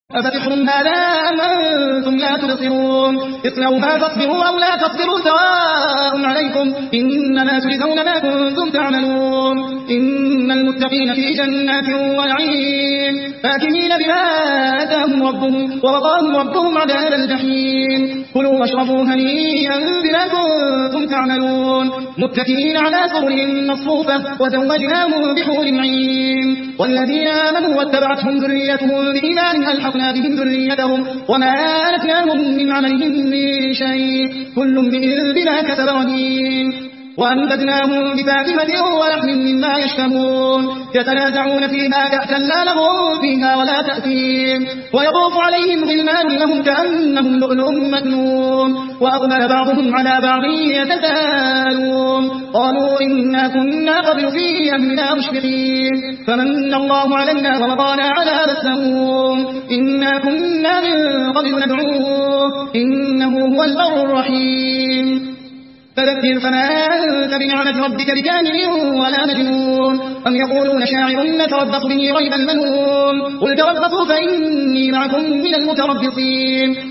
أفسحر هذا أم أنتم لا تبصرون اصلوها فاصبروا أو لا تصبروا سواء عليكم إنما تجزون ما كنتم تعملون إن المتقين في جنات ونعيم فاكهين بما آتاهم ربهم ووقاهم ربهم عذاب الجحيم كلوا واشربوا هنيئا بما كنتم تعملون متكئين على سرر مصفوفة وزوجناهم بحور عين والذين آمنوا واتبعتهم ذريتهم بإيمان ألحقنا بهم ذريتهم وما ألتناهم من عملهم من شيء كل امرئ بما كسب رهين وأنبتناهم بفاكهة ولحم مما يشتهون يتنازعون فيها كأسا لا لغو فيها ولا تأثيم ويطوف عليهم غلمان لهم كأنهم لؤلؤ مكنون وأقبل بعضهم على بعض يتساءلون قالوا إنا كنا قبل في أهلنا مشفقين فمن الله علينا ووقانا عذاب السموم إنا كنا من قبل ندعوه إنه هو البر الرحيم فذكر فما أنت بنعمة ربك بكامل ولا مجنون أم يقولون شاعر نتربص به ريب المنون قل تربصوا فإني معكم من المتربصين